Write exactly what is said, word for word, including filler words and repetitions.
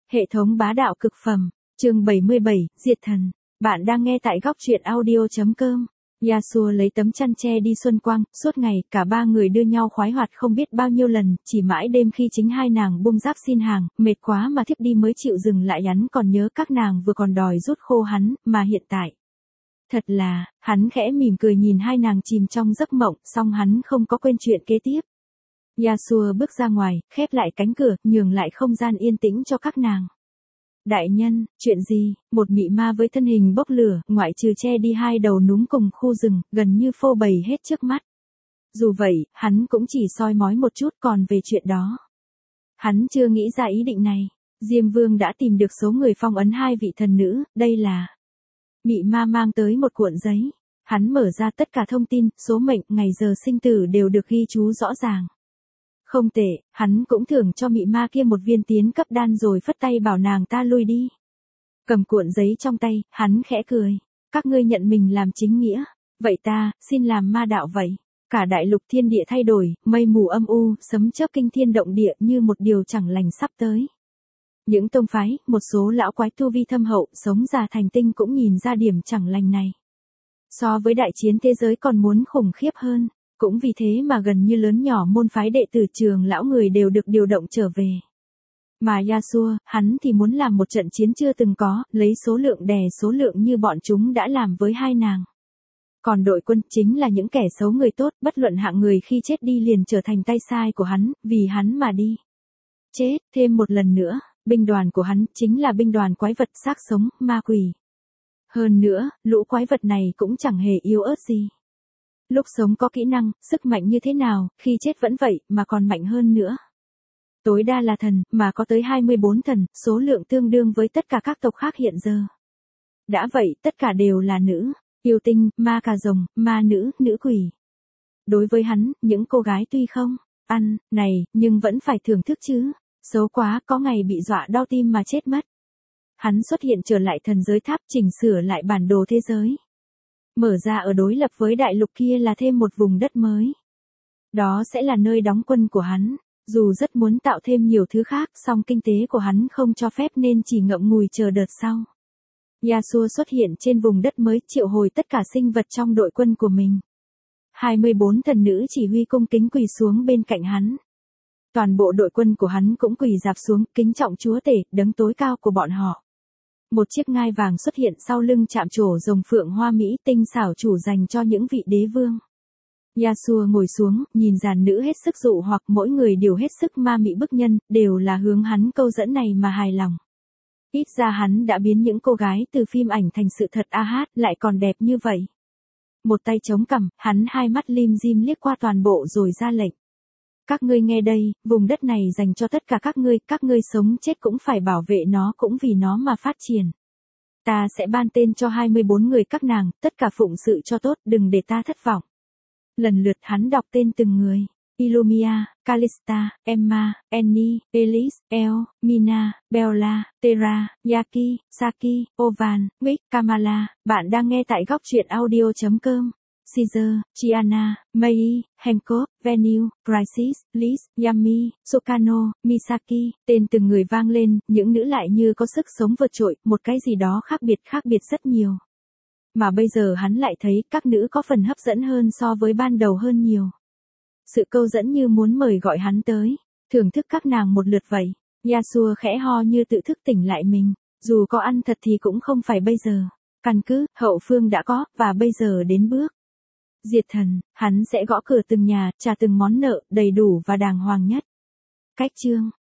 Hệ thống bá đạo cực phẩm, chương bảy mươi bảy, Diệt Thần. Bạn đang nghe tại góc truyện audio chấm com. Yasuo lấy tấm chăn che đi xuân quang, suốt ngày, cả ba người đưa nhau khoái hoạt không biết bao nhiêu lần, chỉ mãi đêm khi chính hai nàng bung giáp xin hàng, mệt quá mà thiếp đi mới chịu dừng lại. Hắn còn nhớ các nàng vừa còn đòi rút khô hắn, mà hiện tại. Thật là, hắn khẽ mỉm cười nhìn hai nàng chìm trong giấc mộng, song hắn không có quên chuyện kế tiếp. Yasuo bước ra ngoài, khép lại cánh cửa, nhường lại không gian yên tĩnh cho các nàng. Đại nhân, chuyện gì? Một mị ma với thân hình bốc lửa, ngoại trừ che đi hai đầu núm cùng khu rừng, gần như phô bày hết trước mắt. Dù vậy, hắn cũng chỉ soi mói một chút, còn về chuyện đó. Hắn chưa nghĩ ra ý định này. Diêm Vương đã tìm được số người phong ấn hai vị thần nữ, đây là... Mị ma mang tới một cuộn giấy. Hắn mở ra tất cả thông tin, số mệnh, ngày giờ sinh tử đều được ghi chú rõ ràng. Không tệ, hắn cũng thưởng cho mị ma kia một viên tiến cấp đan rồi phất tay bảo nàng ta lui đi. Cầm cuộn giấy trong tay, hắn khẽ cười. Các ngươi nhận mình làm chính nghĩa. Vậy ta, xin làm ma đạo vậy. Cả đại lục thiên địa thay đổi, mây mù âm u, sấm chớp kinh thiên động địa như một điều chẳng lành sắp tới. Những tông phái, một số lão quái tu vi thâm hậu, sống già thành tinh cũng nhìn ra điểm chẳng lành này. So với đại chiến thế giới còn muốn khủng khiếp hơn. Cũng vì thế mà gần như lớn nhỏ môn phái đệ tử trường lão người đều được điều động trở về. Mà Yasuo, hắn thì muốn làm một trận chiến chưa từng có, lấy số lượng đè số lượng như bọn chúng đã làm với hai nàng. Còn đội quân chính là những kẻ xấu người tốt, bất luận hạng người khi chết đi liền trở thành tay sai của hắn, vì hắn mà đi. Chết, thêm một lần nữa, binh đoàn của hắn chính là binh đoàn quái vật xác sống, ma quỷ. Hơn nữa, lũ quái vật này cũng chẳng hề yếu ớt gì. Lúc sống có kỹ năng, sức mạnh như thế nào, khi chết vẫn vậy, mà còn mạnh hơn nữa. Tối đa là thần, mà có tới hai mươi bốn thần, số lượng tương đương với tất cả các tộc khác hiện giờ. Đã vậy, tất cả đều là nữ, yêu tinh, ma cà rồng, ma nữ, nữ quỷ. Đối với hắn, những cô gái tuy không, ăn, này, nhưng vẫn phải thưởng thức chứ. Xấu quá, có ngày bị dọa đau tim mà chết mất. Hắn xuất hiện trở lại thần giới tháp, chỉnh sửa lại bản đồ thế giới. Mở ra ở đối lập với đại lục kia là thêm một vùng đất mới. Đó sẽ là nơi đóng quân của hắn. Dù rất muốn tạo thêm nhiều thứ khác, song kinh tế của hắn không cho phép nên chỉ ngậm ngùi chờ đợt sau. Yasuo xuất hiện trên vùng đất mới, triệu hồi tất cả sinh vật trong đội quân của mình. hai mươi bốn thần nữ chỉ huy cung kính quỳ xuống bên cạnh hắn. Toàn bộ đội quân của hắn cũng quỳ rạp xuống, kính trọng chúa tể, đấng tối cao của bọn họ. Một chiếc ngai vàng xuất hiện sau lưng chạm trổ rồng phượng hoa mỹ tinh xảo chủ dành cho những vị đế vương. Yasuo ngồi xuống, nhìn dàn nữ hết sức dụ hoặc mỗi người đều hết sức ma mị bức nhân, đều là hướng hắn câu dẫn này mà hài lòng. Ít ra hắn đã biến những cô gái từ phim ảnh thành sự thật, a hát, lại còn đẹp như vậy. Một tay chống cằm, hắn hai mắt lim dim liếc qua toàn bộ rồi ra lệnh. Các ngươi nghe đây, vùng đất này dành cho tất cả các ngươi, các ngươi sống chết cũng phải bảo vệ nó, cũng vì nó mà phát triển. Ta sẽ ban tên cho hai mươi bốn người các nàng, tất cả phụng sự cho tốt, đừng để ta thất vọng. Lần lượt hắn đọc tên từng người. Illumia, Calista, Emma, Annie, Elise, El, Mina, Bella, Terra, Yaki, Saki, Ovan, Wick, Kamala. Bạn đang nghe tại góc truyện audio chấm com. Caesar, Chiana, Mei, Hancock, Venue, Crisis, Liz, Yami, Sukano, Misaki, tên từng người vang lên, những nữ lại như có sức sống vượt trội, một cái gì đó khác biệt khác biệt rất nhiều. Mà bây giờ hắn lại thấy các nữ có phần hấp dẫn hơn so với ban đầu hơn nhiều. Sự câu dẫn như muốn mời gọi hắn tới, thưởng thức các nàng một lượt vậy. Yasuo khẽ ho như tự thức tỉnh lại mình, dù có ăn thật thì cũng không phải bây giờ. Căn cứ, hậu phương đã có, và bây giờ đến bước. Diệt thần, hắn sẽ gõ cửa từng nhà, trả từng món nợ, đầy đủ và đàng hoàng nhất. Cách chương,